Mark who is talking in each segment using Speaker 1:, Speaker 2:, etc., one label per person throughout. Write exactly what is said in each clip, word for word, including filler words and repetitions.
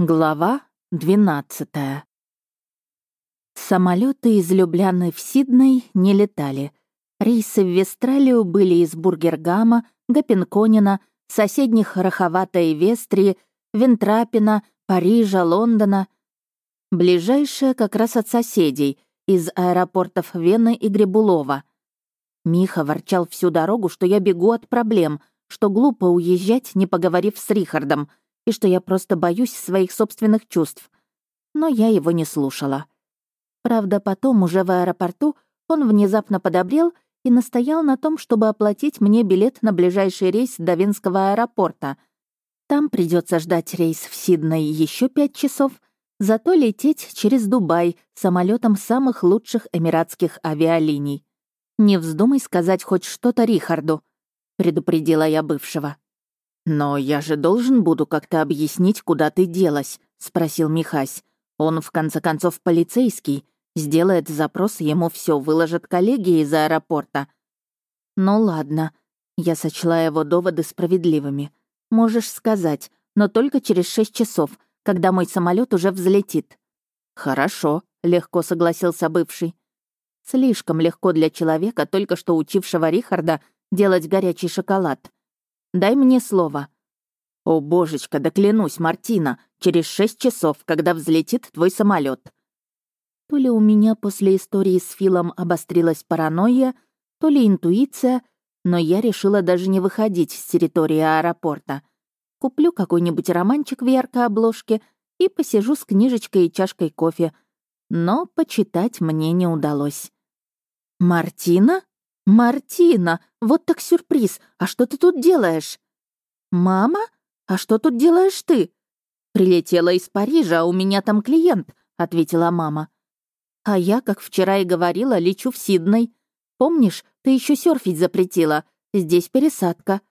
Speaker 1: Глава двенадцатая. Самолеты из Любляны в Сидней не летали. Рейсы в Вестралию были из Бургергама, Гапенконена, соседних Раховата и Вестрии, Вентрапина, Парижа, Лондона. Ближайшая как раз от соседей, из аэропортов Вены и Грибулова. Миха ворчал всю дорогу, что я бегу от проблем, что глупо уезжать, не поговорив с Рихардом, и что я просто боюсь своих собственных чувств. Но я его не слушала. Правда, потом, уже в аэропорту, он внезапно подобрел и настоял на том, чтобы оплатить мне билет на ближайший рейс до Венского аэропорта. Там придется ждать рейс в Сидней еще пять часов, зато лететь через Дубай самолетом самых лучших эмиратских авиалиний. «Не вздумай сказать хоть что-то Рихарду», — предупредила я бывшего. «Но я же должен буду как-то объяснить, куда ты делась», — спросил Михась. «Он, в конце концов, полицейский. Сделает запрос, ему все выложат коллеги из аэропорта». «Ну ладно», — я сочла его доводы справедливыми. «Можешь сказать, но только через шесть часов, когда мой самолет уже взлетит». «Хорошо», — легко согласился бывший. Слишком легко для человека, только что учившего Рихарда делать горячий шоколад. «Дай мне слово». «О, божечка, да клянусь, Мартина, через шесть часов, когда взлетит твой самолет. То ли у меня после истории с Филом обострилась паранойя, то ли интуиция, но я решила даже не выходить с территории аэропорта. Куплю какой-нибудь романчик в яркой обложке и посижу с книжечкой и чашкой кофе. Но почитать мне не удалось. «Мартина? Мартина! Вот так сюрприз! А что ты тут делаешь?» «Мама? А что тут делаешь ты?» «Прилетела из Парижа, а у меня там клиент», — ответила мама. «А я, как вчера и говорила, лечу в Сидней. Помнишь, ты еще серфить запретила? Здесь пересадка».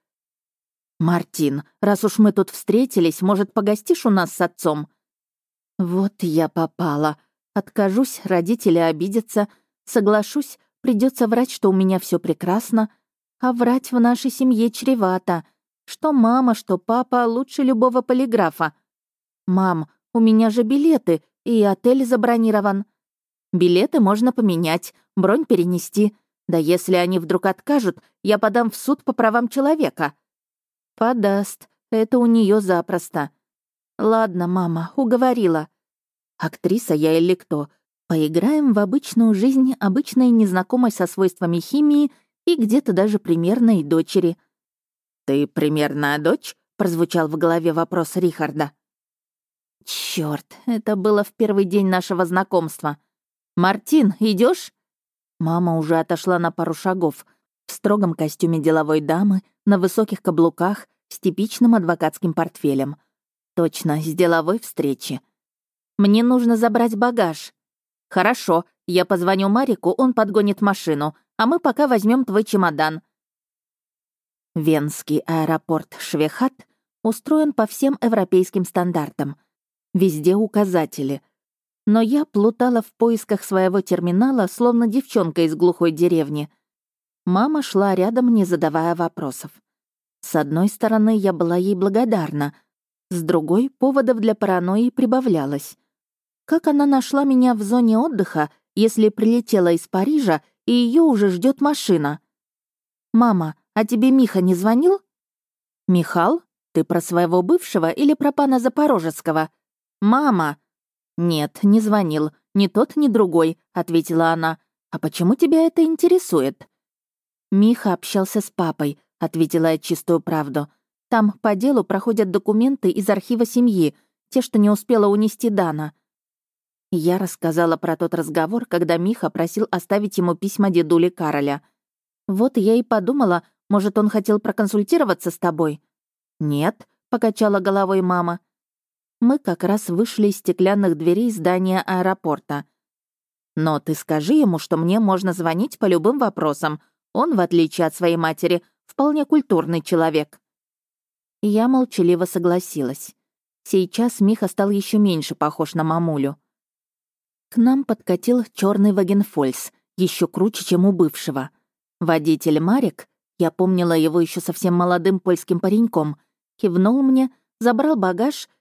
Speaker 1: «Мартин, раз уж мы тут встретились, может, погостишь у нас с отцом?» «Вот я попала. Откажусь, родители обидятся. Соглашусь, придется врать, что у меня все прекрасно. А врать в нашей семье чревато. Что мама, что папа лучше любого полиграфа. Мам, у меня же билеты, и отель забронирован. Билеты можно поменять, бронь перенести. Да если они вдруг откажут, я подам в суд по правам человека». «Подаст. Это у нее запросто». «Ладно, мама, уговорила. Актриса я или кто? Поиграем в обычную жизнь обычной незнакомой со свойствами химии и где-то даже примерной дочери». «Ты примерная дочь?» — прозвучал в голове вопрос Рихарда. Черт, это было в первый день нашего знакомства. «Мартин, идешь? Мама уже отошла на пару шагов, в строгом костюме деловой дамы, на высоких каблуках, с типичным адвокатским портфелем. Точно, с деловой встречи. «Мне нужно забрать багаж». «Хорошо, я позвоню Марику, он подгонит машину, а мы пока возьмем твой чемодан». Венский аэропорт Швехат устроен по всем европейским стандартам. Везде указатели. Но я плутала в поисках своего терминала, словно девчонка из глухой деревни. Мама шла рядом, не задавая вопросов. С одной стороны, я была ей благодарна. С другой, поводов для паранойи прибавлялось. Как она нашла меня в зоне отдыха, если прилетела из Парижа, и ее уже ждет машина? «Мама, а тебе Миха не звонил?» «Михал? Ты про своего бывшего или про пана Запорожецкого?» «Мама!» «Нет, не звонил. Ни тот, ни другой», — ответила она. «А почему тебя это интересует?» «Миха общался с папой», — ответила я чистую правду. «Там по делу проходят документы из архива семьи, те, что не успела унести Дана». Я рассказала про тот разговор, когда Миха просил оставить ему письма дедули Кароля. «Вот я и подумала, может, он хотел проконсультироваться с тобой?» «Нет», — покачала головой мама. Мы как раз вышли из стеклянных дверей здания аэропорта. «Но ты скажи ему, что мне можно звонить по любым вопросам. Он, в отличие от своей матери, вполне культурный человек». Я молчаливо согласилась. Сейчас Миха стал еще меньше похож на мамулю. К нам подкатил черный вагенфольс, еще круче, чем у бывшего. Водитель Марик, я помнила его еще совсем молодым польским пареньком, кивнул мне, забрал багаж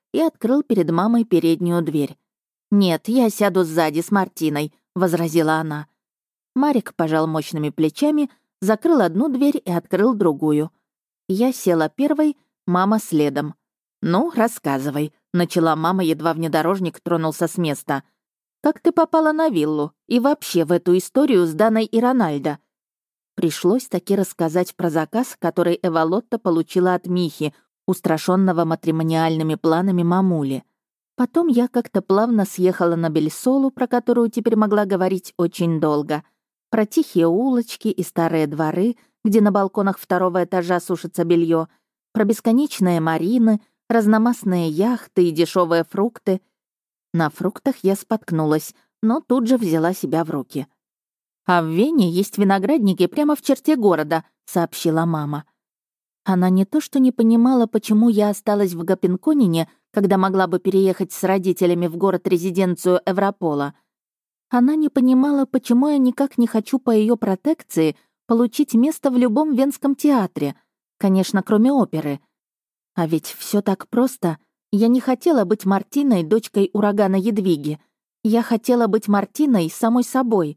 Speaker 1: и открыл перед мамой переднюю дверь. «Нет, я сяду сзади с Мартиной», — возразила она. Марик пожал мощными плечами, закрыл одну дверь и открыл другую. Я села первой, мама следом. «Ну, рассказывай», — начала мама, едва внедорожник тронулся с места. «Как ты попала на виллу? И вообще в эту историю с Даной и Рональдо?» Пришлось таки рассказать про заказ, который Эвалотта получила от Михи, устрашённого матримониальными планами мамули. Потом я как-то плавно съехала на Бельсолу, про которую теперь могла говорить очень долго. Про тихие улочки и старые дворы, где на балконах второго этажа сушится белье, про бесконечные марины, разномастные яхты и дешевые фрукты. На фруктах я споткнулась, но тут же взяла себя в руки. «А в Вене есть виноградники прямо в черте города», — сообщила мама. Она не то что не понимала, почему я осталась в Гапенконине, когда могла бы переехать с родителями в город-резиденцию Европола. Она не понимала, почему я никак не хочу по ее протекции получить место в любом венском театре, конечно, кроме оперы. А ведь все так просто. Я не хотела быть Мартиной, дочкой урагана Едвиги. Я хотела быть Мартиной самой собой.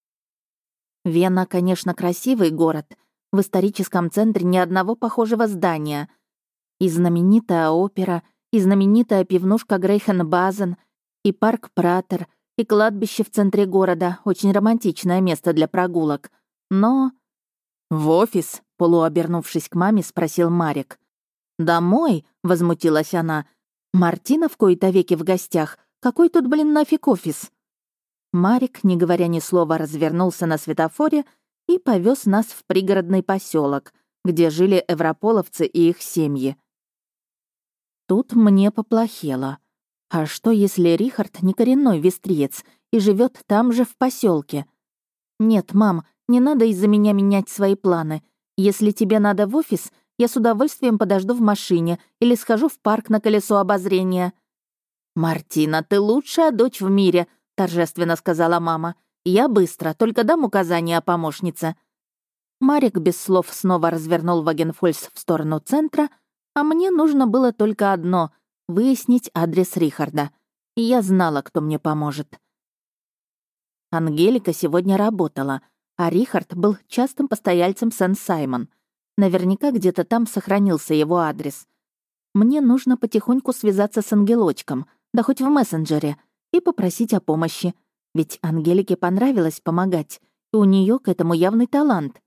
Speaker 1: Вена, конечно, красивый город. В историческом центре ни одного похожего здания. И знаменитая опера, и знаменитая пивнушка Грейхенбазен, и парк Пратер, и кладбище в центре города, очень романтичное место для прогулок. Но... «В офис?» — полуобернувшись к маме, спросил Марик. «Домой?» — возмутилась она. «Мартина в кои-то веки в гостях. Какой тут, блин, нафиг офис?» Марик, не говоря ни слова, развернулся на светофоре и повез нас в пригородный поселок, где жили европоловцы и их семьи. Тут мне поплохело. А что, если Рихард не коренной вестриец и живет там же в поселке? «Нет, мам, не надо из-за меня менять свои планы. Если тебе надо в офис, я с удовольствием подожду в машине или схожу в парк на колесо обозрения». «Мартина, ты лучшая дочь в мире», — торжественно сказала мама. «Я быстро, только дам указания о помощнице». Марик без слов снова развернул Вагенфольс в сторону центра, а мне нужно было только одно — выяснить адрес Рихарда. И я знала, кто мне поможет. Ангелика сегодня работала, а Рихард был частым постояльцем Сен-Саймон. Наверняка где-то там сохранился его адрес. Мне нужно потихоньку связаться с ангелочком, да хоть в мессенджере, и попросить о помощи. Ведь Ангелике понравилось помогать, и у нее к этому явный талант.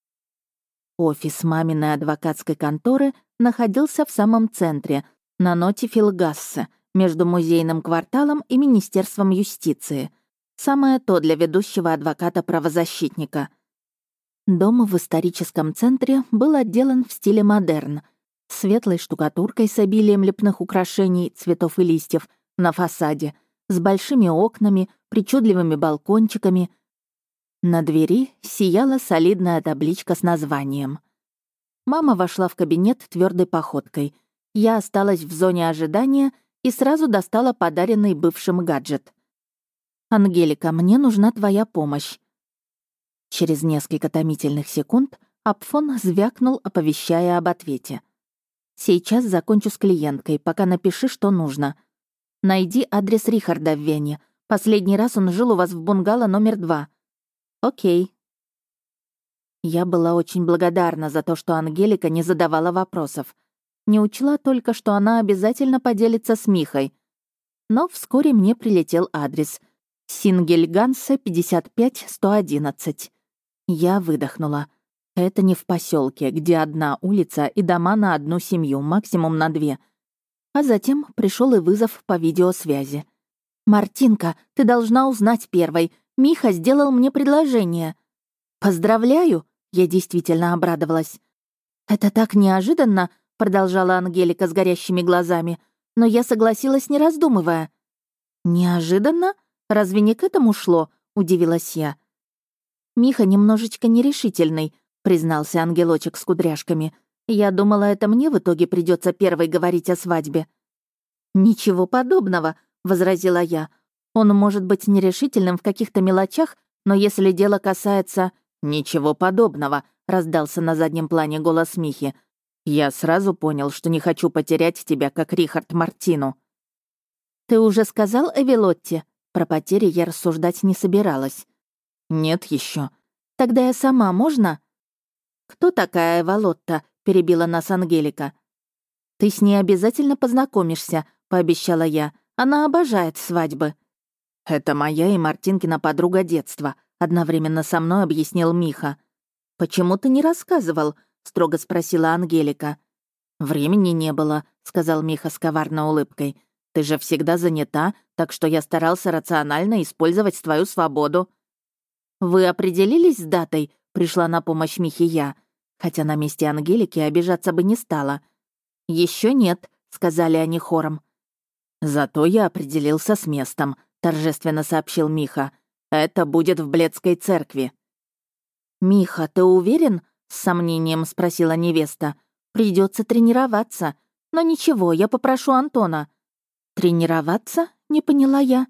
Speaker 1: Офис маминой адвокатской конторы находился в самом центре, на Нотифилгассе, между музейным кварталом и Министерством юстиции. Самое то для ведущего адвоката-правозащитника. Дом в историческом центре был отделан в стиле модерн, светлой штукатуркой с обилием лепных украшений, цветов и листьев на фасаде, с большими окнами, причудливыми балкончиками. На двери сияла солидная табличка с названием. Мама вошла в кабинет твердой походкой. Я осталась в зоне ожидания и сразу достала подаренный бывшим гаджет. «Ангелика, мне нужна твоя помощь». Через несколько томительных секунд Апфон звякнул, оповещая об ответе. «Сейчас закончу с клиенткой, пока напиши, что нужно. Найди адрес Рихарда в Вене. Последний раз он жил у вас в бунгало номер два». «Окей». Я была очень благодарна за то, что Ангелика не задавала вопросов. Не учла только, что она обязательно поделится с Михой. Но вскоре мне прилетел адрес. Сингельгансе, пятьдесят пять сто одиннадцать. Я выдохнула. Это не в поселке, где одна улица и дома на одну семью, максимум на две. А затем пришел и вызов по видеосвязи. «Мартинка, ты должна узнать первой. Миха сделал мне предложение». «Поздравляю!» — я действительно обрадовалась. «Это так неожиданно!» — продолжала Ангелика с горящими глазами. «Но я согласилась, не раздумывая». «Неожиданно? Разве не к этому шло?» — удивилась я. «Миха немножечко нерешительный», — признался ангелочек с кудряшками. «Я думала, это мне в итоге придется первой говорить о свадьбе». «Ничего подобного», — возразила я. «Он может быть нерешительным в каких-то мелочах, но если дело касается...» «Ничего подобного», — раздался на заднем плане голос Михи. Я сразу понял, что не хочу потерять тебя, как Рихард Мартину. Ты уже сказал Эвелотте? Про потери я рассуждать не собиралась. Нет еще. Тогда я сама, можно? Кто такая Эвелотта? Перебила нас Ангелика. Ты с ней обязательно познакомишься, пообещала я. Она обожает свадьбы. Это моя и Мартинкина подруга детства, одновременно со мной объяснил Миха. Почему ты не рассказывал? Строго спросила Ангелика. Времени не было, сказал Миха с коварной улыбкой. Ты же всегда занята, так что я старался рационально использовать твою свободу. Вы определились с датой? Пришла на помощь Михе я, хотя на месте Ангелики обижаться бы не стала. Еще нет, сказали они хором. Зато я определился с местом, торжественно сообщил Миха. Это будет в Бледской церкви. Миха, ты уверен? С сомнением спросила невеста. Придется тренироваться. Но ничего, я попрошу Антона. Тренироваться? Не поняла я.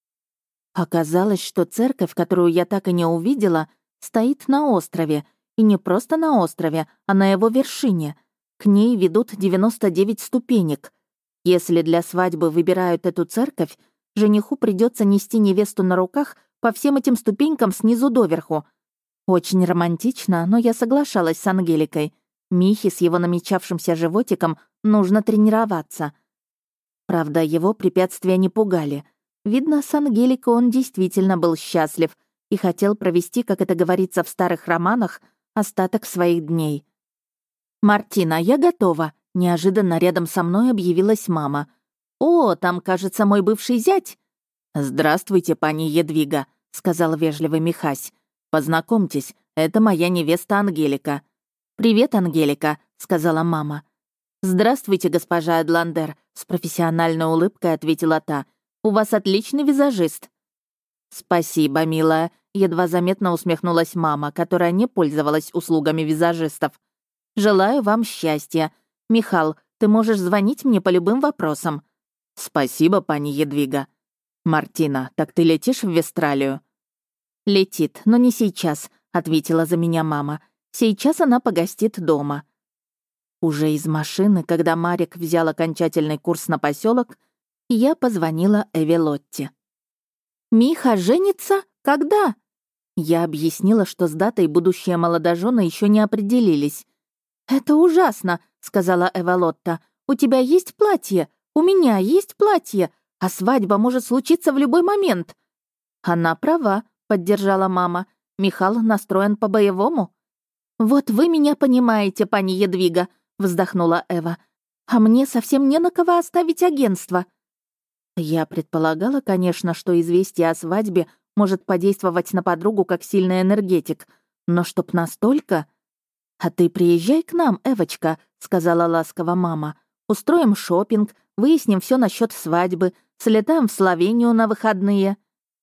Speaker 1: Оказалось, что церковь, которую я так и не увидела, стоит на острове. И не просто на острове, а на его вершине. К ней ведут девяносто девять ступенек. Если для свадьбы выбирают эту церковь, жениху придется нести невесту на руках по всем этим ступенькам снизу доверху. Очень романтично, но я соглашалась с Ангеликой. Михе с его намечавшимся животиком нужно тренироваться. Правда, его препятствия не пугали. Видно, с Ангеликой он действительно был счастлив и хотел провести, как это говорится в старых романах, остаток своих дней. «Мартина, я готова», — неожиданно рядом со мной объявилась мама. «О, там, кажется, мой бывший зять». «Здравствуйте, пани Едвига», — сказал вежливый Михась. «Познакомьтесь, это моя невеста Ангелика». «Привет, Ангелика», — сказала мама. «Здравствуйте, госпожа Эдландер», — с профессиональной улыбкой ответила та. «У вас отличный визажист». «Спасибо, милая», — едва заметно усмехнулась мама, которая не пользовалась услугами визажистов. «Желаю вам счастья. Михал, ты можешь звонить мне по любым вопросам». «Спасибо, пани Едвига». «Мартина, так ты летишь в Вестралию?» «Летит, но не сейчас», — ответила за меня мама. «Сейчас она погостит дома». Уже из машины, когда Марик взял окончательный курс на поселок, я позвонила Эвелотте. «Миха женится? Когда?» Я объяснила, что с датой будущие молодожены еще не определились. «Это ужасно», — сказала Эвелотта. «У тебя есть платье? У меня есть платье, а свадьба может случиться в любой момент». «Она права», — поддержала мама. «Михал настроен по-боевому». «Вот вы меня понимаете, пани Едвига», — вздохнула Эва. «А мне совсем не на кого оставить агентство». Я предполагала, конечно, что известие о свадьбе может подействовать на подругу как сильный энергетик, но чтоб настолько... «А ты приезжай к нам, Эвочка», — сказала ласково мама. «Устроим шопинг, выясним все насчет свадьбы, слетаем в Словению на выходные».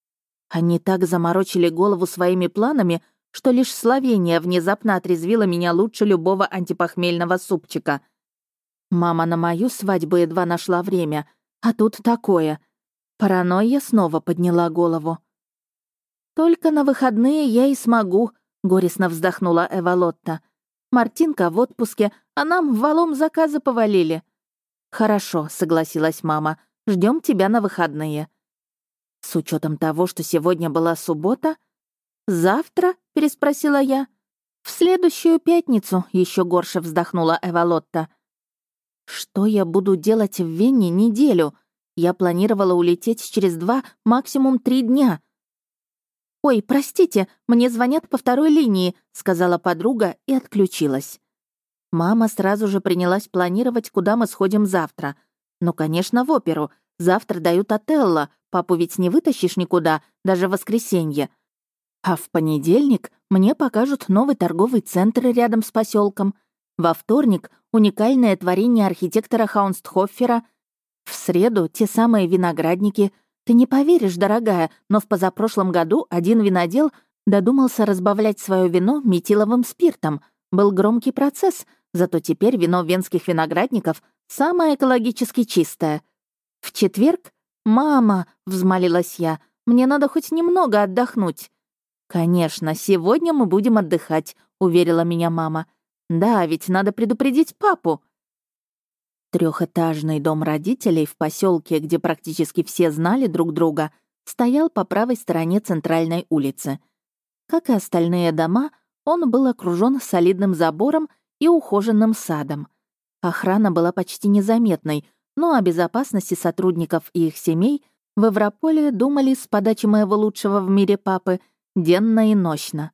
Speaker 1: Они так заморочили голову своими планами, что лишь Словения внезапно отрезвила меня лучше любого антипохмельного супчика. Мама на мою свадьбу едва нашла время, а тут такое. Паранойя снова подняла голову. «Только на выходные я и смогу», — горестно вздохнула Эвелотта. «Мартинка в отпуске, а нам валом заказы повалили». «Хорошо», — согласилась мама, — «ждем тебя на выходные». С учетом того, что сегодня была суббота... «Завтра?» — переспросила я. «В следующую пятницу», — еще горше вздохнула Эвелотта. «Что я буду делать в Вене неделю? Я планировала улететь через два, максимум три дня». «Ой, простите, мне звонят по второй линии», — сказала подруга и отключилась. Мама сразу же принялась планировать, куда мы сходим завтра. Ну, конечно, в оперу. Завтра дают Отелло, папу ведь не вытащишь никуда, даже в воскресенье. А в понедельник мне покажут новый торговый центр рядом с поселком. Во вторник — уникальное творение архитектора Хаунстхоффера. В среду — те самые виноградники. Ты не поверишь, дорогая, но в позапрошлом году один винодел додумался разбавлять свое вино метиловым спиртом. Был громкий процесс, зато теперь вино венских виноградников самое экологически чистое. В четверг? «Мама», — взмолилась я, — «мне надо хоть немного отдохнуть». «Конечно, сегодня мы будем отдыхать», — уверила меня мама. Да, ведь надо предупредить папу. Трехэтажный дом родителей в поселке, где практически все знали друг друга, стоял по правой стороне центральной улицы. Как и остальные дома, он был окружен солидным забором и ухоженным садом. Охрана была почти незаметной, но о безопасности сотрудников и их семей в Европоле думали с подачи моего лучшего в мире папы денно и нощно.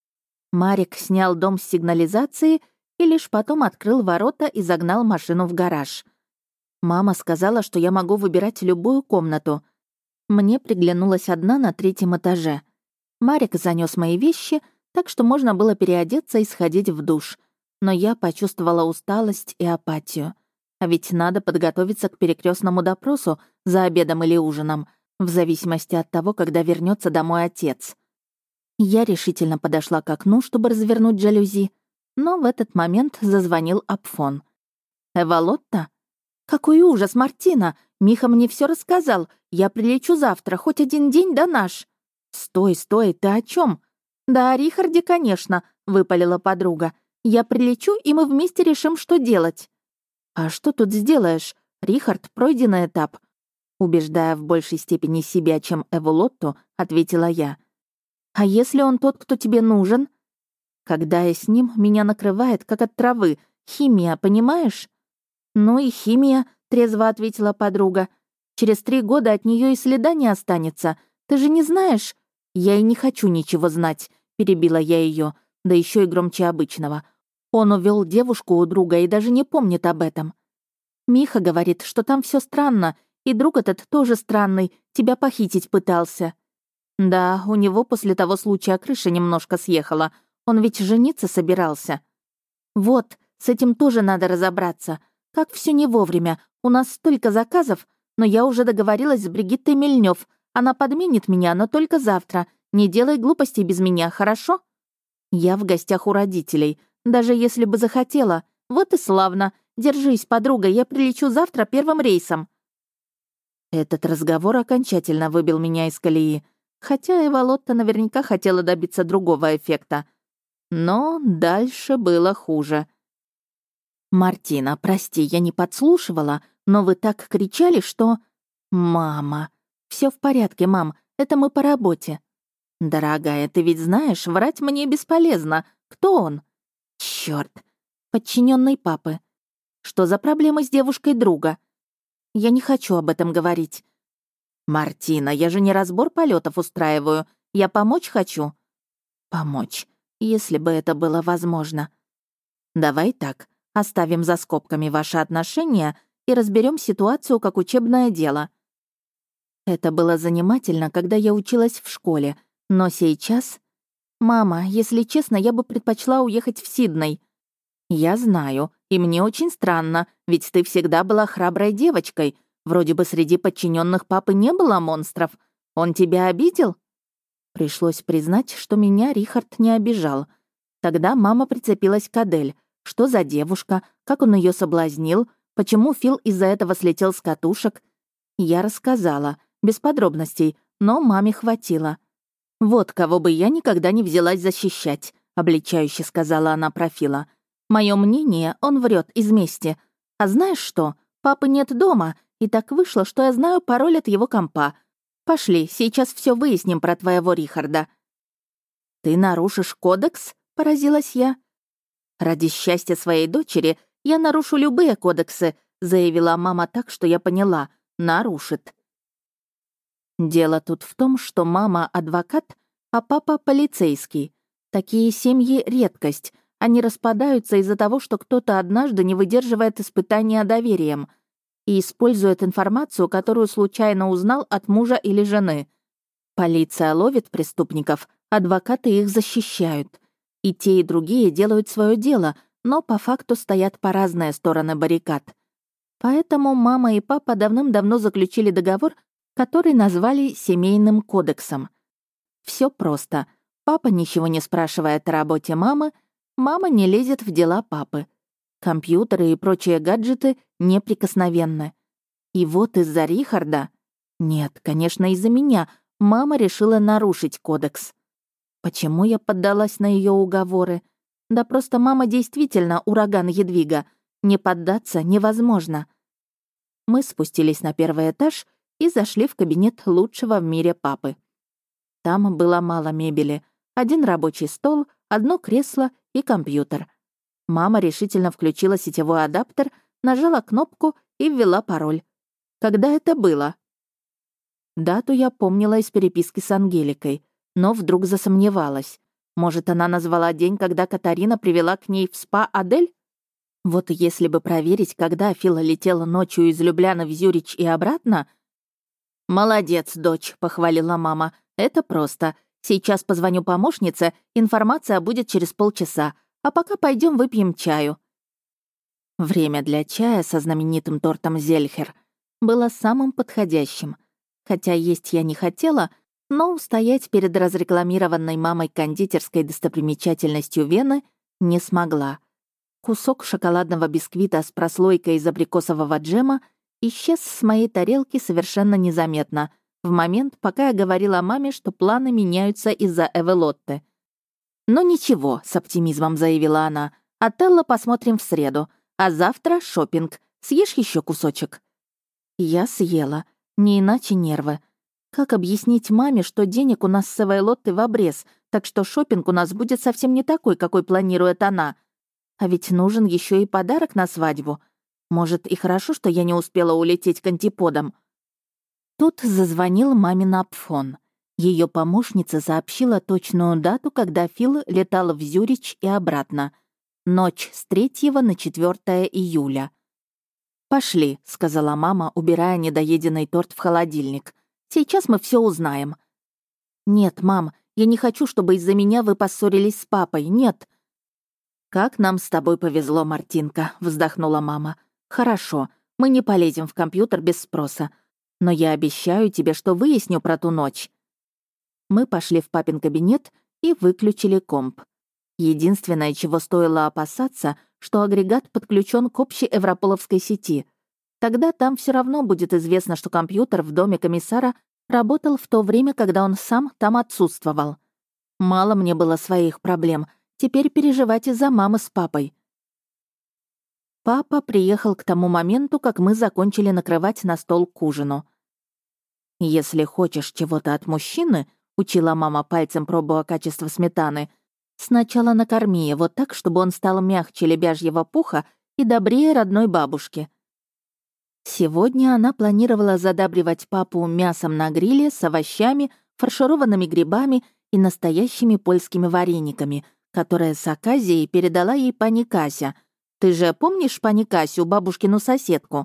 Speaker 1: Марик снял дом с сигнализации и лишь потом открыл ворота и загнал машину в гараж. Мама сказала, что я могу выбирать любую комнату. Мне приглянулась одна на третьем этаже. Марик занёс мои вещи, так что можно было переодеться и сходить в душ. Но я почувствовала усталость и апатию. А ведь надо подготовиться к перекрестному допросу за обедом или ужином, в зависимости от того, когда вернется домой отец. Я решительно подошла к окну, чтобы развернуть жалюзи, но в этот момент зазвонил Апфон. «Эвалотта? Какой ужас, Мартина! Миха мне все рассказал. Я прилечу завтра, хоть один день да наш». «Стой, стой, ты о чем? «Да о Рихарде, конечно», — выпалила подруга. «Я прилечу, и мы вместе решим, что делать». «А что тут сделаешь? Рихард — пройденный этап», — убеждая в большей степени себя, чем Эволотту, ответила я. «А если он тот, кто тебе нужен?» «Когда я с ним, меня накрывает, как от травы. Химия, понимаешь?» «Ну и химия», — трезво ответила подруга. «Через три года от нее и следа не останется. Ты же не знаешь?» «Я и не хочу ничего знать», — перебила я ее, да еще и громче обычного. Он увел девушку у друга и даже не помнит об этом. Миха говорит, что там все странно, и друг этот тоже странный, тебя похитить пытался. Да, у него после того случая крыша немножко съехала. Он ведь жениться собирался. Вот, с этим тоже надо разобраться. Как все не вовремя. У нас столько заказов, но я уже договорилась с Бригиттой Мельнёв. Она подменит меня, но только завтра. Не делай глупостей без меня, хорошо? Я в гостях у родителей, даже если бы захотела. Вот и славно. Держись, подруга, я прилечу завтра первым рейсом. Этот разговор окончательно выбил меня из колеи, хотя Эвалотта наверняка хотела добиться другого эффекта. Но дальше было хуже. «Мартина, прости, я не подслушивала, но вы так кричали, что...» «Мама...» Все в порядке, мам, это мы по работе». «Дорогая, ты ведь знаешь, врать мне бесполезно. Кто он?» «Чёрт! Подчиненный папы. Что за проблемы с девушкой друга?» «Я не хочу об этом говорить». «Мартина, я же не разбор полетов устраиваю. Я помочь хочу». «Помочь, если бы это было возможно». «Давай так, оставим за скобками ваши отношения и разберем ситуацию как учебное дело». Это было занимательно, когда я училась в школе, но сейчас... «Мама, если честно, я бы предпочла уехать в Сидней». «Я знаю, и мне очень странно, ведь ты всегда была храброй девочкой. Вроде бы среди подчиненных папы не было монстров. Он тебя обидел?» Пришлось признать, что меня Рихард не обижал. Тогда мама прицепилась к Адель. Что за девушка, как он ее соблазнил, почему Фил из-за этого слетел с катушек. Я рассказала. Без подробностей, но маме хватило. «Вот кого бы я никогда не взялась защищать», — обличающе сказала она про Фила. «Моё мнение, он врет из мести. А знаешь что? Папы нет дома, и так вышло, что я знаю пароль от его компа. Пошли, сейчас все выясним про твоего Рихарда». «Ты нарушишь кодекс?» — поразилась я. «Ради счастья своей дочери я нарушу любые кодексы», — заявила мама так, что я поняла. Нарушит. Дело тут в том, что мама — адвокат, а папа — полицейский. Такие семьи — редкость. Они распадаются из-за того, что кто-то однажды не выдерживает испытания доверием и использует информацию, которую случайно узнал от мужа или жены. Полиция ловит преступников, адвокаты их защищают. И те, и другие делают свое дело, но по факту стоят по разные стороны баррикад. Поэтому мама и папа давным-давно заключили договор, который назвали «семейным кодексом». Все просто. Папа ничего не спрашивает о работе мамы, мама не лезет в дела папы. Компьютеры и прочие гаджеты неприкосновенны. И вот из-за Рихарда... Нет, конечно, из-за меня мама решила нарушить кодекс. Почему я поддалась на ее уговоры? Да просто мама действительно ураган Едвига. Не поддаться невозможно. Мы спустились на первый этаж и зашли в кабинет лучшего в мире папы. Там было мало мебели. Один рабочий стол, одно кресло и компьютер. Мама решительно включила сетевой адаптер, нажала кнопку и ввела пароль. Когда это было? Дату я помнила из переписки с Ангеликой, но вдруг засомневалась. Может, она назвала день, когда Катарина привела к ней в спа Адель? Вот если бы проверить, когда Фила летела ночью из Любляны в Зюрич и обратно... «Молодец, дочь», — похвалила мама. «Это просто. Сейчас позвоню помощнице, информация будет через полчаса, а пока пойдем выпьем чаю». Время для чая со знаменитым тортом Зельхер было самым подходящим. Хотя есть я не хотела, но устоять перед разрекламированной мамой кондитерской достопримечательностью Вены не смогла. Кусок шоколадного бисквита с прослойкой из абрикосового джема исчез с моей тарелки совершенно незаметно, в момент, пока я говорила маме, что планы меняются из-за Эвелотты. «Ну ничего», — с оптимизмом заявила она, «Отелло посмотрим в среду, а завтра шопинг. Съешь еще кусочек?» Я съела, не иначе нервы. Как объяснить маме, что денег у нас с Эвелоттой в обрез, так что шопинг у нас будет совсем не такой, какой планирует она? А ведь нужен еще и подарок на свадьбу. Может, и хорошо, что я не успела улететь к антиподам. Тут зазвонил мамин апфон. Ее помощница сообщила точную дату, когда Фил летал в Зюрич и обратно. Ночь с третьего на четвёртое июля. «Пошли», — сказала мама, убирая недоеденный торт в холодильник. «Сейчас мы все узнаем». «Нет, мам, я не хочу, чтобы из-за меня вы поссорились с папой. Нет». «Как нам с тобой повезло, Мартинка», — вздохнула мама. «Хорошо, мы не полезем в компьютер без спроса. Но я обещаю тебе, что выясню про ту ночь». Мы пошли в папин кабинет и выключили комп. Единственное, чего стоило опасаться, что агрегат подключен к общей европоловской сети. Тогда там все равно будет известно, что компьютер в доме комиссара работал в то время, когда он сам там отсутствовал. Мало мне было своих проблем, теперь переживать из-за мамы с папой. Папа приехал к тому моменту, как мы закончили накрывать на стол к ужину. «Если хочешь чего-то от мужчины», — учила мама пальцем, пробуя качество сметаны, «сначала накорми его так, чтобы он стал мягче лебяжьего пуха и добрее родной бабушки». Сегодня она планировала задабривать папу мясом на гриле с овощами, фаршированными грибами и настоящими польскими варениками, которые с оказией передала ей пани Кася. Ты же помнишь пани Касю, бабушкину соседку?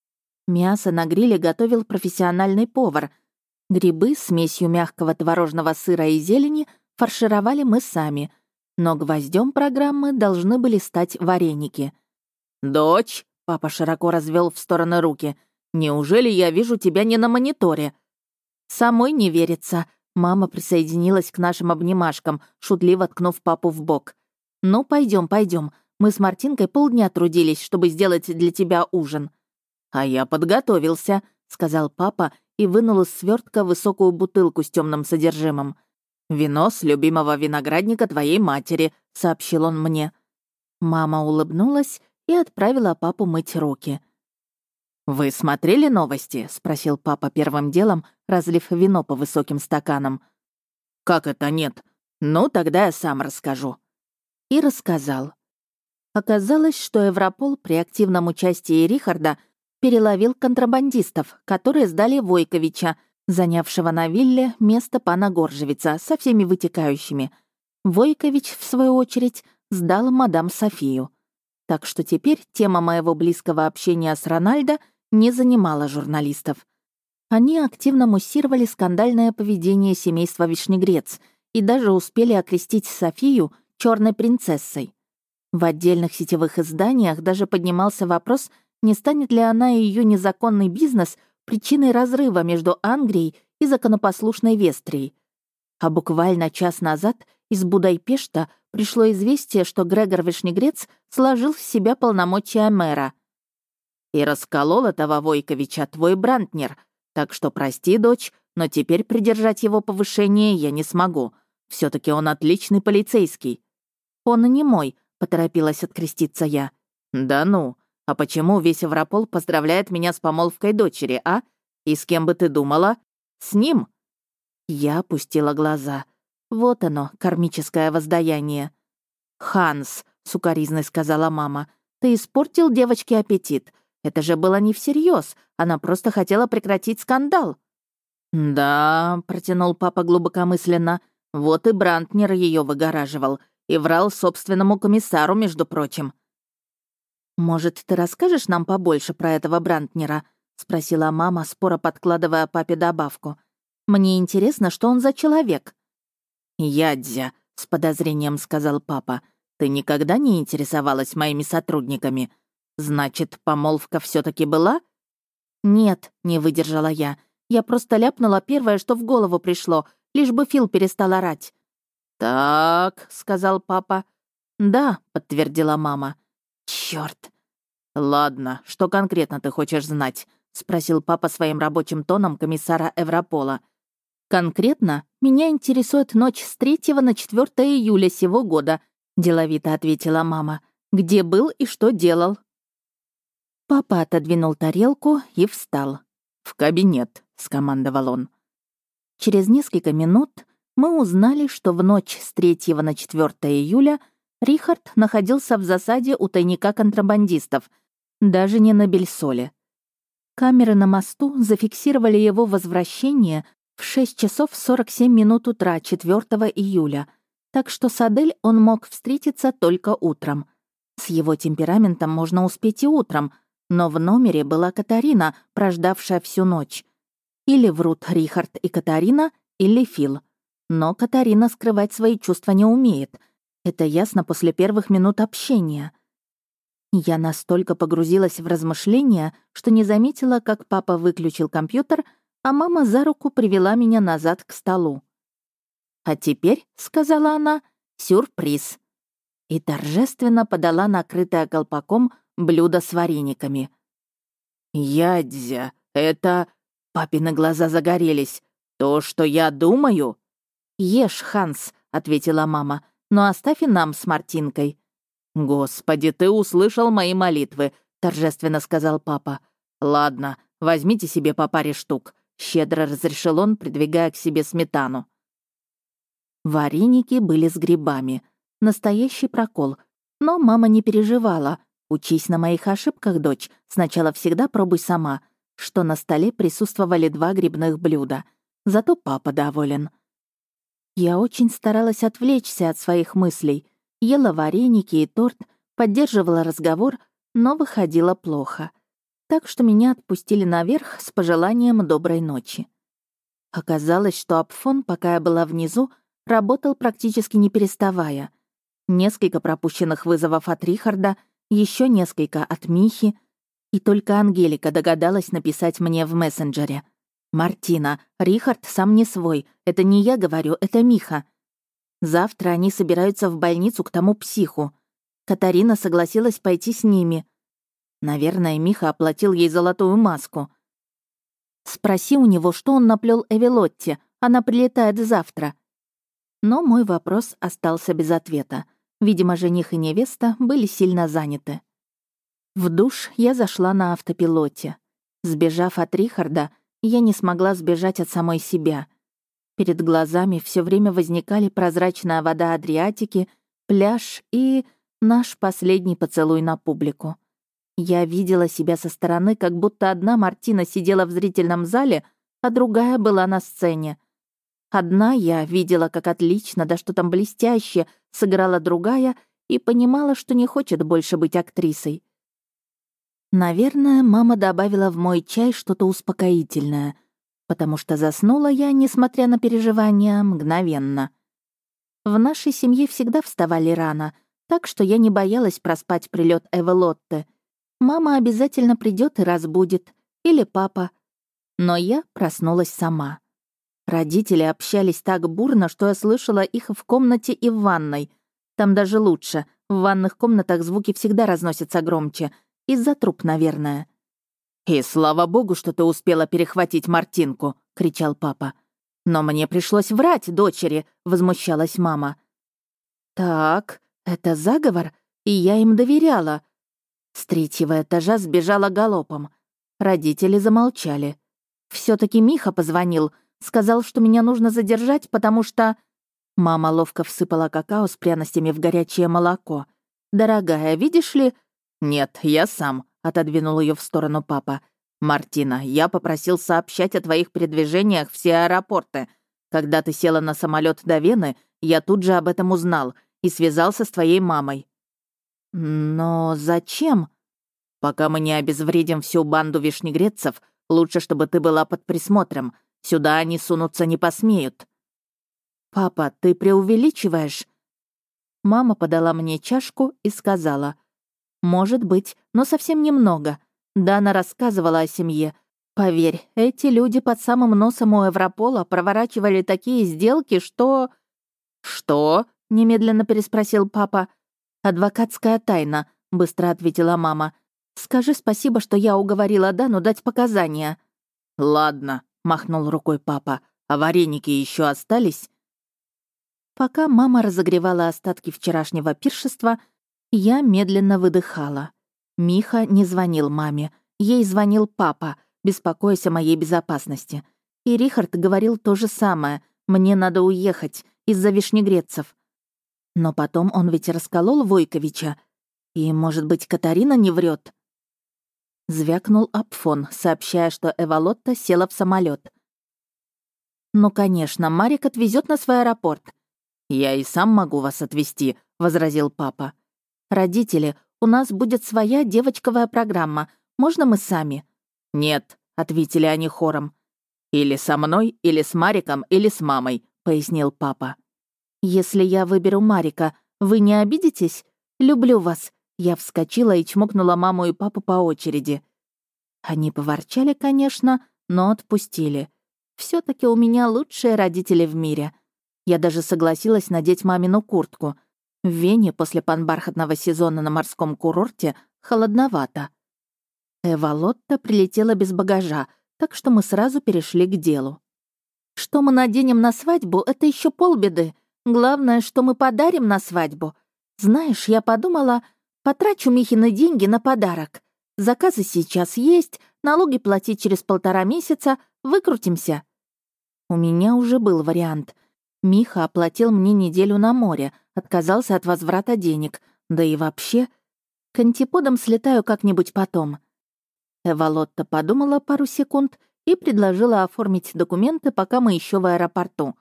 Speaker 1: Мясо на гриле готовил профессиональный повар. Грибы, смесью мягкого творожного сыра и зелени, фаршировали мы сами. Но гвоздем программы должны были стать вареники. «Дочь!» — папа широко развел в стороны руки. «Неужели я вижу тебя не на мониторе?» «Самой не верится». Мама присоединилась к нашим обнимашкам, шутливо ткнув папу в бок. «Ну, пойдем, пойдем. Мы с Мартинкой полдня трудились, чтобы сделать для тебя ужин». «А я подготовился», — сказал папа и вынул из свертка высокую бутылку с темным содержимым. «Вино с любимого виноградника твоей матери», — сообщил он мне. Мама улыбнулась и отправила папу мыть руки. «Вы смотрели новости?» — спросил папа первым делом, разлив вино по высоким стаканам. «Как это нет? Ну, тогда я сам расскажу». И рассказал. Оказалось, что Европол при активном участии Рихарда переловил контрабандистов, которые сдали Войковича, занявшего на вилле место пана Горжевица со всеми вытекающими. Войкович, в свою очередь, сдал мадам Софию. Так что теперь тема моего близкого общения с Рональдо не занимала журналистов. Они активно муссировали скандальное поведение семейства Вишнегрец и даже успели окрестить Софию черной принцессой. В отдельных сетевых изданиях даже поднимался вопрос, не станет ли она и ее незаконный бизнес причиной разрыва между Англией и законопослушной Вестрией. А буквально час назад из Будапешта пришло известие, что Грегор Вишнегрец сложил в себя полномочия мэра. «И расколол этого Войковича твой Брантнер, так что прости, дочь, но теперь придержать его повышение я не смогу. все таки он отличный полицейский». «Он не мой», — поторопилась откреститься я.
Speaker 2: «Да ну, а почему весь Европол поздравляет меня с помолвкой дочери, а? И с кем бы ты думала? С ним?»
Speaker 1: Я опустила глаза. Вот оно, кармическое воздаяние. «Ханс», — сукоризной сказала мама, — «ты испортил девочке аппетит. Это же было не всерьез. Она просто хотела прекратить скандал».
Speaker 2: «Да», — протянул папа глубокомысленно, — «вот и Брантнер ее выгораживал. И врал собственному комиссару, между прочим».
Speaker 1: «Может, ты расскажешь нам побольше про этого Брантнера?» — спросила мама, споро подкладывая папе добавку. «Мне интересно, что он за человек».
Speaker 2: «Ядзя», — с подозрением сказал папа, — «ты никогда не интересовалась моими сотрудниками? Значит, помолвка все таки была?»
Speaker 1: «Нет», — не выдержала я. «Я просто ляпнула первое, что в голову пришло, лишь бы Фил перестал орать».
Speaker 2: «Так», — сказал папа.
Speaker 1: «Да», — подтвердила мама. «Чёрт!»
Speaker 2: «Ладно, что конкретно ты хочешь знать?» — спросил папа своим рабочим тоном комиссара Европола.
Speaker 1: «Конкретно меня интересует ночь с третьего на четвёртое июля сего года», — деловито ответила мама. «Где был и что делал?» Папа отодвинул тарелку и встал.
Speaker 2: «В кабинет», — скомандовал он.
Speaker 1: Через несколько минут мы узнали, что в ночь с третьего на четвёртое июля Рихард находился в засаде у тайника контрабандистов, даже не на Бельсоле. Камеры на мосту зафиксировали его возвращение в шесть часов сорок семь минут утра четвёртого июля, так что с Адель он мог встретиться только утром. С его темпераментом можно успеть и утром, но в номере была Катарина, прождавшая всю ночь. Или врут Рихард и Катарина, или Фил. Но Катарина скрывать свои чувства не умеет. Это ясно после первых минут общения. Я настолько погрузилась в размышления, что не заметила, как папа выключил компьютер, а мама за руку привела меня назад к столу. «А теперь», — сказала она, — «сюрприз». И торжественно подала накрытое колпаком блюдо с варениками.
Speaker 2: «Ядзя, это...» — папины глаза загорелись. «То, что я думаю?»
Speaker 1: «Ешь, Ханс», — ответила мама, — «но оставь и нам с Мартинкой».
Speaker 2: «Господи, ты услышал мои молитвы», — торжественно сказал папа. «Ладно, возьмите себе по паре штук», — щедро разрешил он, придвигая к себе сметану.
Speaker 1: Вареники были с грибами. Настоящий прокол. Но мама не переживала. «Учись на моих ошибках, дочь. Сначала всегда пробуй сама», что на столе присутствовали два грибных блюда. Зато папа доволен. Я очень старалась отвлечься от своих мыслей. Ела вареники и торт, поддерживала разговор, но выходило плохо. Так что меня отпустили наверх с пожеланием доброй ночи. Оказалось, что Апфон, пока я была внизу, работал практически не переставая. Несколько пропущенных вызовов от Рихарда, еще несколько от Михи, и только Ангелика догадалась написать мне в мессенджере. «Мартина, Рихард сам не свой. Это не я говорю, это Миха. Завтра они собираются в больницу к тому психу. Катарина согласилась пойти с ними. Наверное, Миха оплатил ей золотую маску. Спроси у него, что он наплел Эвелотте. Она прилетает завтра». Но мой вопрос остался без ответа. Видимо, жених и невеста были сильно заняты. В душ я зашла на автопилоте. Сбежав от Рихарда, я не смогла сбежать от самой себя. Перед глазами все время возникали прозрачная вода Адриатики, пляж и наш последний поцелуй на публику. Я видела себя со стороны, как будто одна Мартина сидела в зрительном зале, а другая была на сцене. Одна я видела, как отлично, да что там блестяще, сыграла другая и понимала, что не хочет больше быть актрисой. Наверное, мама добавила в мой чай что-то успокоительное, потому что заснула я, несмотря на переживания, мгновенно. В нашей семье всегда вставали рано, так что я не боялась проспать прилет Эвелотте. Мама обязательно придет и разбудит, или папа. Но я проснулась сама. Родители общались так бурно, что я слышала их в комнате и в ванной. Там даже лучше. В ванных комнатах звуки всегда разносятся громче. Из-за труб, наверное.
Speaker 2: «И слава богу, что ты успела перехватить Мартинку», — кричал папа. «Но мне пришлось врать дочери», — возмущалась мама. «Так,
Speaker 1: Это заговор, и я им доверяла. С третьего этажа сбежала галопом. Родители замолчали. все таки Миха позвонил, сказал, что меня нужно задержать, потому что... Мама ловко всыпала какао с пряностями в горячее молоко. «Дорогая, видишь ли...»
Speaker 2: «Нет, я сам», — отодвинул ее в сторону папа. «Мартина, я попросил сообщать о твоих передвижениях в все аэропорты. Когда ты села на самолет до Вены, я тут же об этом узнал и связался с твоей мамой».
Speaker 1: «Но зачем?»
Speaker 2: «Пока мы не обезвредим всю банду вишнегрецев, лучше, чтобы ты была под присмотром. Сюда они сунуться не посмеют».
Speaker 1: «Папа, ты преувеличиваешь?» Мама подала мне чашку и сказала. «Может быть, но совсем немного. Дана рассказывала о семье. Поверь, эти люди под самым носом у Европола проворачивали такие сделки, что...»
Speaker 2: «Что?» —
Speaker 1: немедленно переспросил папа. «Адвокатская тайна», — быстро ответила мама. «Скажи спасибо, что я уговорила Дану дать показания».
Speaker 2: «Ладно», — махнул рукой папа. «А вареники еще остались?»
Speaker 1: Пока мама разогревала остатки вчерашнего пиршества, я медленно выдыхала. Миха не звонил маме. Ей звонил папа, беспокоясь о моей безопасности. И Рихард говорил то же самое. «Мне надо уехать из-за вишнегрецев». Но потом он ведь расколол Войковича. И, может быть, Катарина не врет. Звякнул апфон, сообщая, что Эвалотта села в самолет. «Ну, конечно, Марик отвезет нас в аэропорт».
Speaker 2: «Я и сам могу вас отвезти», — возразил папа.
Speaker 1: «Родители, у нас будет своя девочковая программа. Можно мы сами?»
Speaker 2: «Нет», — ответили они хором. «Или со мной, или с Мариком, или с мамой», — пояснил папа.
Speaker 1: «Если я выберу Марика, вы не обидитесь? Люблю вас». Я вскочила и чмокнула маму и папу по очереди. Они поворчали, конечно, но отпустили. все таки у меня лучшие родители в мире. Я даже согласилась надеть мамину куртку. В Вене после панбархатного сезона на морском курорте холодновато. Эвалотта прилетела без багажа, так что мы сразу перешли к делу. Что мы наденем на свадьбу, это еще полбеды. Главное, что мы подарим на свадьбу. Знаешь, я подумала, потрачу Михины деньги на подарок. Заказы сейчас есть, налоги платить через полтора месяца, выкрутимся. У меня уже был вариант. Миха оплатил мне неделю на море, отказался от возврата денег. Да и вообще, к антиподам слетаю как-нибудь потом. Эвалотта подумала пару секунд и предложила оформить документы, пока мы еще в аэропорту.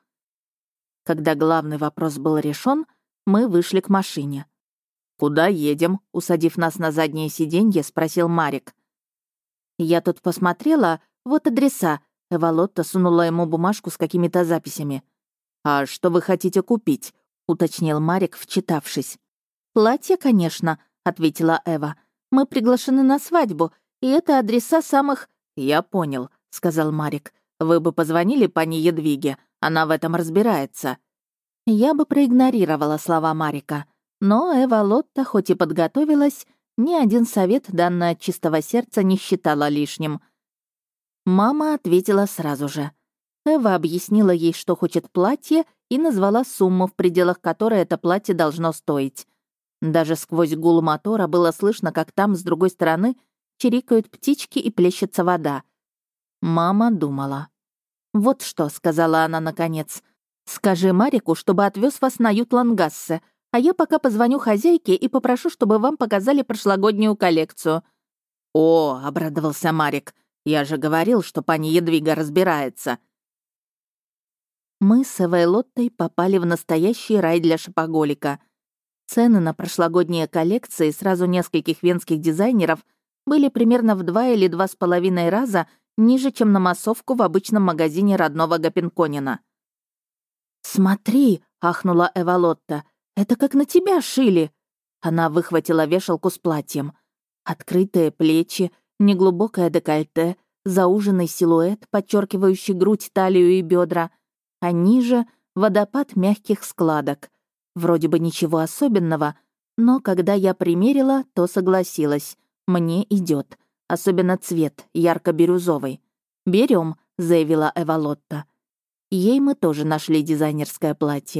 Speaker 1: Когда главный вопрос был решен, мы вышли к машине.
Speaker 2: «Куда едем?» — усадив нас на заднее сиденье, спросил Марик.
Speaker 1: «Я тут посмотрела, вот адреса». Эвалотта сунула ему бумажку с какими-то записями.
Speaker 2: «А что вы хотите купить?» — уточнил Марик, вчитавшись.
Speaker 1: «Платье, конечно», — ответила Эва. «Мы приглашены на свадьбу, и это адреса самых...»
Speaker 2: «Я понял», — сказал Марик. «Вы бы позвонили пане Едвиге, она в этом разбирается».
Speaker 1: Я бы проигнорировала слова Марика, но Эвалотта, хоть и подготовилась, ни один совет, данный от чистого сердца, не считала лишним. Мама ответила сразу же. Эва объяснила ей, что хочет платье, и назвала сумму, в пределах которой это платье должно стоить. Даже сквозь гул мотора было слышно, как там, с другой стороны, чирикают птички и плещется вода. Мама думала. «Вот что», — сказала она наконец, — «скажи Марику, чтобы отвез вас на Ютлангассе, а я пока позвоню хозяйке и попрошу, чтобы вам показали прошлогоднюю коллекцию».
Speaker 2: «О», — обрадовался Марик, — «я же говорил, что пани Едвига разбирается».
Speaker 1: Мы с Эвой Лоттой попали в настоящий рай для шопоголика. Цены на прошлогодние коллекции сразу нескольких венских дизайнеров были примерно в два или два с половиной раза ниже, чем на массовку в обычном магазине родного Гапенконена. «Смотри», — ахнула Эва Лотта, — «это как на тебя шили». Она выхватила вешалку с платьем. Открытые плечи, неглубокое декольте, зауженный силуэт, подчеркивающий грудь, талию и бедра, а ниже — водопад мягких складок. Вроде бы ничего особенного, но когда я примерила, то согласилась. Мне идет, особенно цвет, ярко-бирюзовый. Берем, заявила Эва Лотта. Ей мы тоже нашли дизайнерское платье.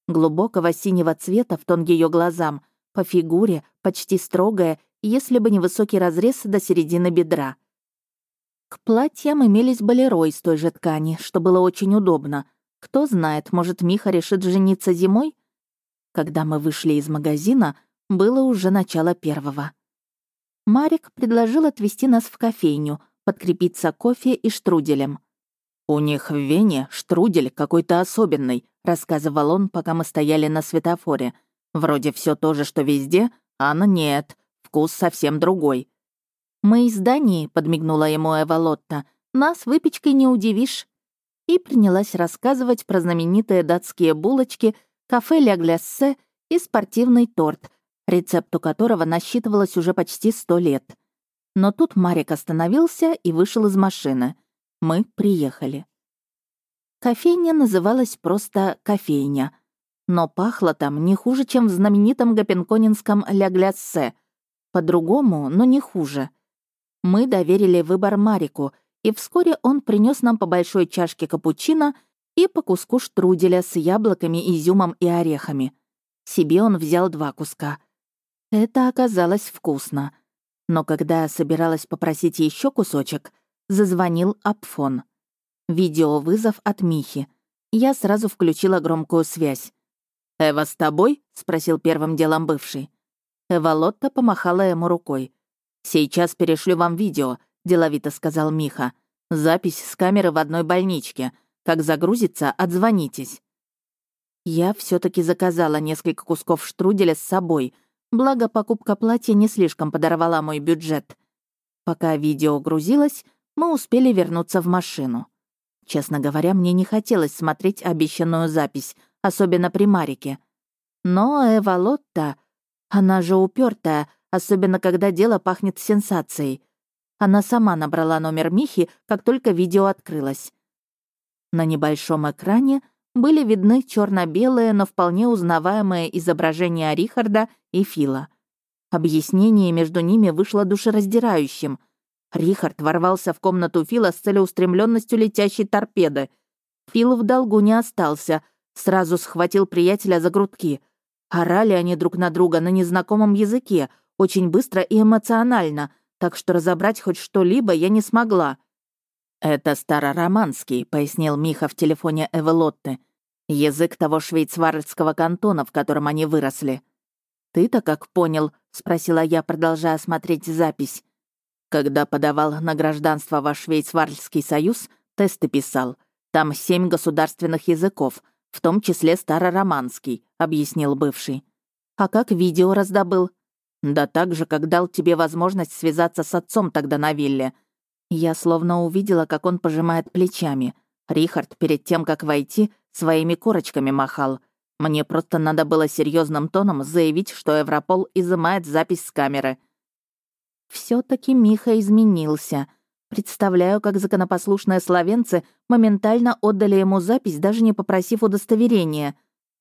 Speaker 1: глубокого синего цвета в тон ее глазам, по фигуре, почти строгая, если бы не высокий разрез до середины бедра. К платьям имелись болеро из той же ткани, что было очень удобно. Кто знает, может, Миха решит жениться зимой? Когда мы вышли из магазина, было уже начало первого. Марик предложил отвезти нас в кофейню, подкрепиться кофе и штруделем.
Speaker 2: «У них в Вене штрудель какой-то особенный», — рассказывал он, пока мы стояли на светофоре. «Вроде все то же, что везде, а на нет, вкус совсем другой».
Speaker 1: «Мы из Дании», — подмигнула ему Эва Лотта. «Нас выпечкой не удивишь». И принялась рассказывать про знаменитые датские булочки, кафе «Ля Гляссе» и спортивный торт, рецепту которого насчитывалось уже почти сто лет. Но тут Марик остановился и вышел из машины. Мы приехали. Кофейня называлась просто «кофейня». Но пахло там не хуже, чем в знаменитом гапенконинском «Ля Гляссе». По-другому, но не хуже. Мы доверили выбор Марику, и вскоре он принес нам по большой чашке капучино и по куску штруделя с яблоками, изюмом и орехами. Себе он взял два куска. Это оказалось вкусно. Но когда я собиралась попросить еще кусочек, зазвонил апфон. Видеовызов от Михи. Я сразу включила громкую связь.
Speaker 2: «Эва с тобой?» — спросил первым делом бывший.
Speaker 1: Эва Лотта помахала ему рукой.
Speaker 2: «Сейчас перешлю вам видео», — деловито сказал Миха. «Запись с камеры в одной больничке. Как загрузится, отзвонитесь».
Speaker 1: Я все таки заказала несколько кусков штруделя с собой, благо покупка платья не слишком подорвала мой бюджет. Пока видео грузилось, мы успели вернуться в машину. Честно говоря, мне не хотелось смотреть обещанную запись, особенно при Марике. Но Эва Лотта, она же упертая, особенно когда дело пахнет сенсацией. Она сама набрала номер Михи, как только видео открылось. На небольшом экране были видны черно-белые, но вполне узнаваемые изображения Рихарда и Фила. Объяснение между ними вышло душераздирающим. Рихард ворвался в комнату Фила с целеустремленностью летящей торпеды. Фил в долгу не остался, сразу схватил приятеля за грудки. Орали они друг на друга на незнакомом языке, очень быстро и эмоционально, так что разобрать хоть что-либо я не смогла.
Speaker 2: «Это старороманский», — пояснил Миха в телефоне Эвы Лотты. «Язык того швейцвальдского кантона, в котором они выросли».
Speaker 1: «Ты-то как понял?» — спросила я, продолжая смотреть запись.
Speaker 2: «Когда подавал на гражданство ваш Швейцвальдский союз, тесты писал. Там семь государственных языков, в том числе старороманский», — объяснил бывший.
Speaker 1: «А как видео раздобыл?»
Speaker 2: «Да так же, как дал тебе возможность связаться с отцом тогда на вилле».
Speaker 1: Я словно увидела, как он пожимает плечами.
Speaker 2: Рихард перед тем, как войти, своими корочками махал. Мне просто надо было серьезным тоном заявить, что Европол изымает запись с камеры.
Speaker 1: все таки Миха изменился. Представляю, как законопослушные словенцы моментально отдали ему запись, даже не попросив удостоверения.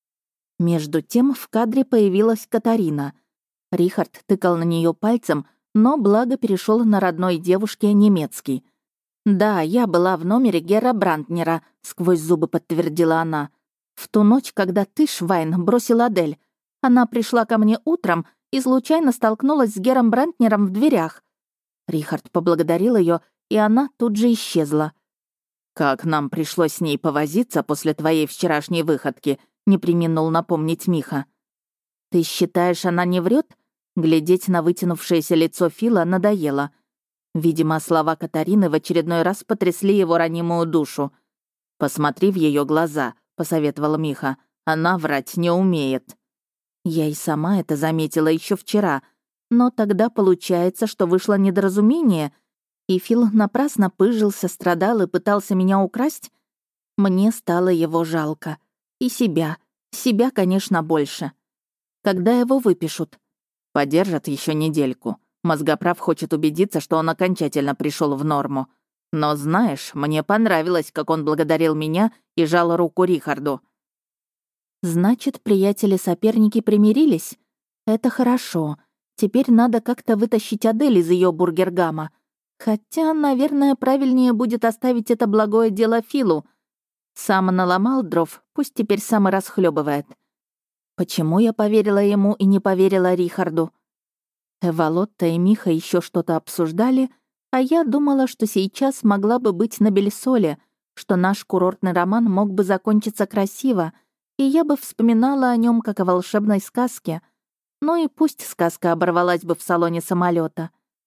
Speaker 1: Между тем в кадре появилась Катарина. Рихард тыкал на нее пальцем, но благо перешел на родной девушке немецкий. «Да, я была в номере Гера Бранднера», — сквозь зубы подтвердила она. «В ту ночь, когда ты, Швайн, бросил Адель. Она пришла ко мне утром и случайно столкнулась с Гером Бранднером в дверях». Рихард поблагодарил ее, и она тут же исчезла.
Speaker 2: «Как нам пришлось с ней повозиться после твоей вчерашней выходки», — не преминул напомнить Миха.
Speaker 1: «Ты считаешь, она не врет? Глядеть на вытянувшееся лицо Фила надоело. Видимо, слова Катарины в очередной раз потрясли его ранимую душу.
Speaker 2: «Посмотри в ее глаза», — посоветовал Миха. «Она врать не умеет».
Speaker 1: Я и сама это заметила еще вчера, но тогда получается, что вышло недоразумение, и Фил напрасно пыжился, страдал и пытался меня украсть. Мне стало его жалко. И себя. Себя, конечно, больше. Когда его выпишут?
Speaker 2: Подержат еще недельку. Мозгоправ хочет убедиться, что он окончательно пришел в норму. Но знаешь, мне понравилось, как он благодарил меня и жал руку Рихарду.
Speaker 1: Значит, приятели-соперники примирились? Это хорошо. Теперь надо как-то вытащить Адель из ее бургергама. Хотя, наверное, правильнее будет оставить это благое дело Филу. Сам наломал дров, пусть теперь сам и расхлебывает. Почему я поверила ему и не поверила Рихарду? Эвалотта и Миха еще что-то обсуждали, а я думала, что сейчас могла бы быть на Бельсоле, что наш курортный роман мог бы закончиться красиво, и я бы вспоминала о нем как о волшебной сказке. Ну и пусть сказка оборвалась бы в салоне самолета.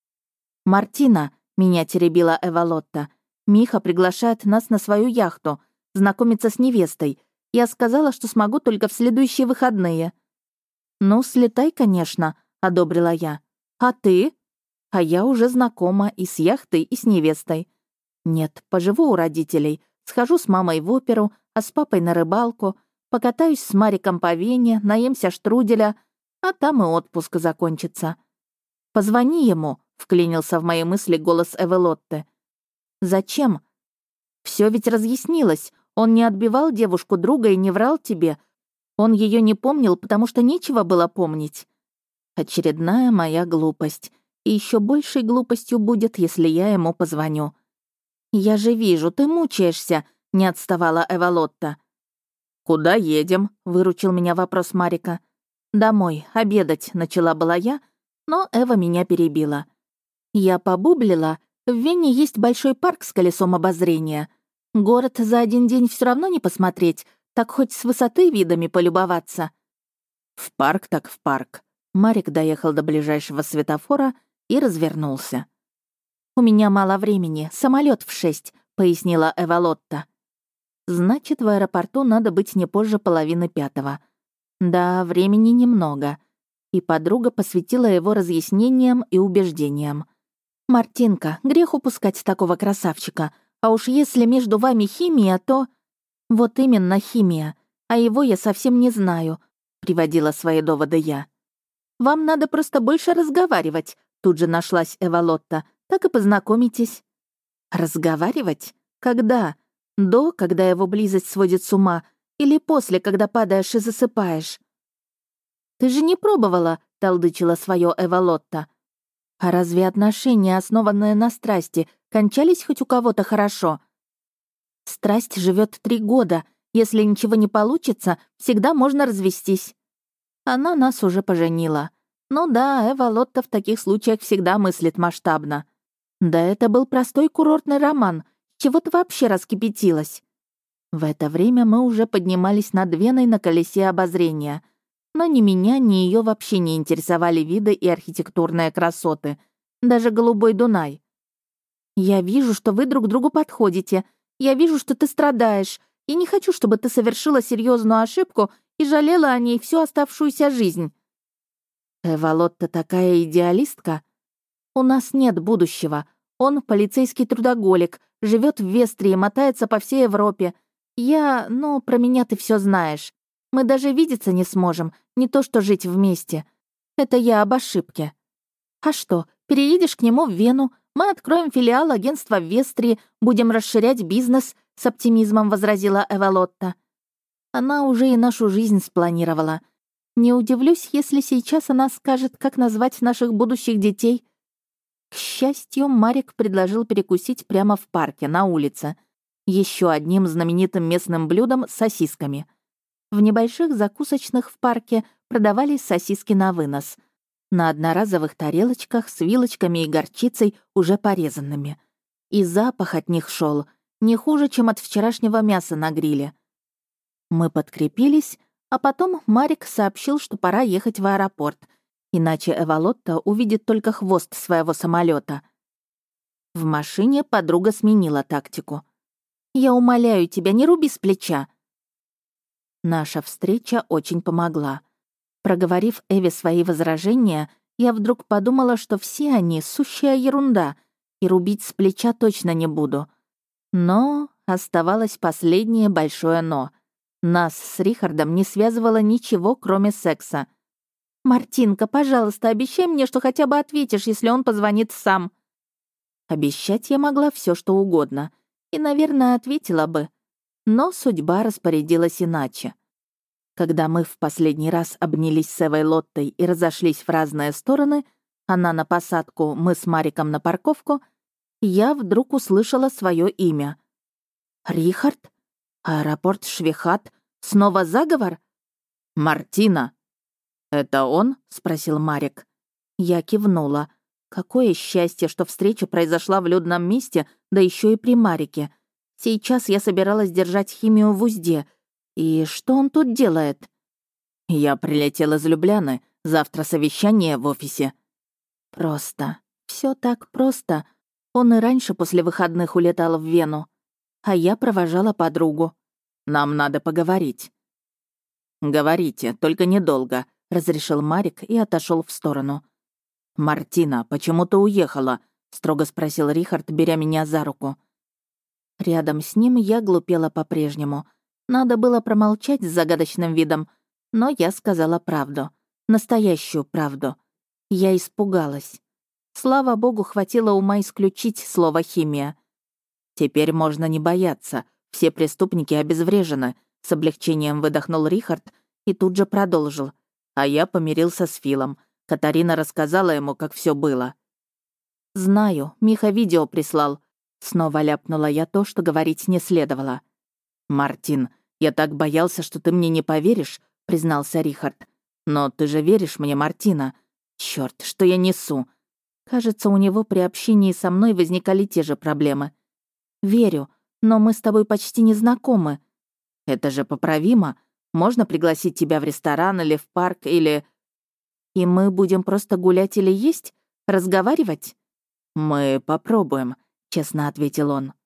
Speaker 1: «Мартина», — меня теребила Эвалотта, — «Миха приглашает нас на свою яхту, знакомиться с невестой. Я сказала, что смогу только в следующие выходные». «Ну, слетай, конечно», — одобрила я. «А ты?» «А я уже знакома и с яхтой, и с невестой. Нет, поживу у родителей, схожу с мамой в оперу, а с папой на рыбалку, покатаюсь с Мариком по Вене, наемся штруделя, а там и отпуск закончится». «Позвони ему», — вклинился в мои мысли голос Эвелотты. «Зачем? Все ведь разъяснилось. Он не отбивал девушку друга и не врал тебе. Он ее не помнил, потому что нечего было помнить». Очередная моя глупость. И еще большей глупостью будет, если я ему позвоню. «Я же вижу, ты мучаешься», — не отставала Эвалотта. «Куда едем?» — выручил меня вопрос Марика. «Домой, обедать», — начала была я, но Эва меня перебила. Я побублила. В Вене есть большой парк с колесом обозрения. Город за один день все равно не посмотреть, так хоть с высоты видами полюбоваться. В парк так в парк. Марик доехал до ближайшего светофора и развернулся. «У меня мало времени, самолет в шесть», — пояснила Эвалотта. «Значит, в аэропорту надо быть не позже половины пятого. Да, времени немного». И подруга посвятила его разъяснениям и убеждениям. «Мартинка, грех упускать такого красавчика. А уж если между вами химия, то...» «Вот именно химия. А его я совсем не знаю», — приводила свои доводы я. «Вам надо просто больше разговаривать», — тут же нашлась Эвалотта. «Так и познакомитесь». «Разговаривать? Когда? До, когда его близость сводит с ума, или после, когда падаешь и засыпаешь?» «Ты же не пробовала», — толдычила свое Эвалотта. «А разве отношения, основанные на страсти, кончались хоть у кого-то хорошо?» «Страсть живет три года. Если ничего не получится, всегда можно развестись». Она нас уже поженила. Ну да, Эвалотта в таких случаях всегда мыслит масштабно. Да это был простой курортный роман. Чего ты вообще раскипятилась? В это время мы уже поднимались над Веной на колесе обозрения. Но ни меня, ни ее вообще не интересовали виды и архитектурные красоты. Даже голубой Дунай. «Я вижу, что вы друг другу подходите. Я вижу, что ты страдаешь. И не хочу, чтобы ты совершила серьезную ошибку и жалела о ней всю оставшуюся жизнь». Эвалотта такая идеалистка. У нас нет будущего. Он полицейский трудоголик, живет в Вестрии, мотается по всей Европе. Я... ну, про меня ты все знаешь. Мы даже видеться не сможем, не то что жить вместе. Это я об ошибке. А что, переедешь к нему в Вену, мы откроем филиал агентства в Вестрии, будем расширять бизнес, с оптимизмом возразила Эвалотта. Она уже и нашу жизнь спланировала. Не удивлюсь, если сейчас она скажет, как назвать наших будущих детей. К счастью, Марик предложил перекусить прямо в парке, на улице. Еще одним знаменитым местным блюдом — сосисками. В небольших закусочных в парке продавались сосиски на вынос. На одноразовых тарелочках с вилочками и горчицей, уже порезанными. И запах от них шел не хуже, чем от вчерашнего мяса на гриле. Мы подкрепились, а потом Марик сообщил, что пора ехать в аэропорт, иначе Эвалотта увидит только хвост своего самолета. В машине подруга сменила тактику. «Я умоляю тебя, не руби с плеча». Наша встреча очень помогла. Проговорив Эве свои возражения, я вдруг подумала, что все они — сущая ерунда, и рубить с плеча точно не буду. Но оставалось последнее большое «но». Нас с Рихардом не связывало ничего, кроме секса. «Мартинка, пожалуйста, обещай мне, что хотя бы ответишь, если он позвонит сам». Обещать я могла все, что угодно. И, наверное, ответила бы. Но судьба распорядилась иначе. Когда мы в последний раз обнялись с Эвой Лоттой и разошлись в разные стороны, она на посадку, мы с Мариком на парковку, я вдруг услышала свое имя. «Рихард? Аэропорт Швехат? Снова заговор?»
Speaker 2: «Мартина!» «Это он?» — спросил Марик.
Speaker 1: Я кивнула. Какое счастье, что встреча произошла в людном месте, да еще и при Марике. Сейчас я собиралась держать химию в узде. И что он тут делает?
Speaker 2: «Я прилетел из Любляны. Завтра совещание в офисе».
Speaker 1: Просто. Все так просто. Он и раньше после выходных улетал в Вену. А я провожала подругу.
Speaker 2: «Нам надо поговорить». «Говорите, только недолго», — разрешил Марик и отошел в сторону. «Мартина, почему ты уехала?» — строго спросил Рихард, беря меня за руку.
Speaker 1: Рядом с ним я глупела по-прежнему. Надо было промолчать с загадочным видом, но я сказала правду. Настоящую правду. Я испугалась. Слава богу, хватило ума исключить слово «химия».
Speaker 2: «Теперь можно не бояться. Все преступники обезврежены», — с облегчением выдохнул Рихард и тут же продолжил. «А я помирился с Филом. Катарина рассказала ему, как все было».
Speaker 1: «Знаю, Миха видео прислал». Снова ляпнула я то, что говорить не следовало.
Speaker 2: «Мартин, я так боялся, что ты мне не поверишь», — признался Рихард. «Но ты же веришь мне, Мартина? Чёрт, что я несу?»
Speaker 1: Кажется, у него при общении со мной возникали те же проблемы. «Верю, но мы с тобой почти не знакомы».
Speaker 2: «Это же поправимо. Можно пригласить тебя в ресторан или в парк, или...»
Speaker 1: «И мы будем просто гулять или есть? Разговаривать?»
Speaker 2: «Мы попробуем», —
Speaker 1: честно ответил он.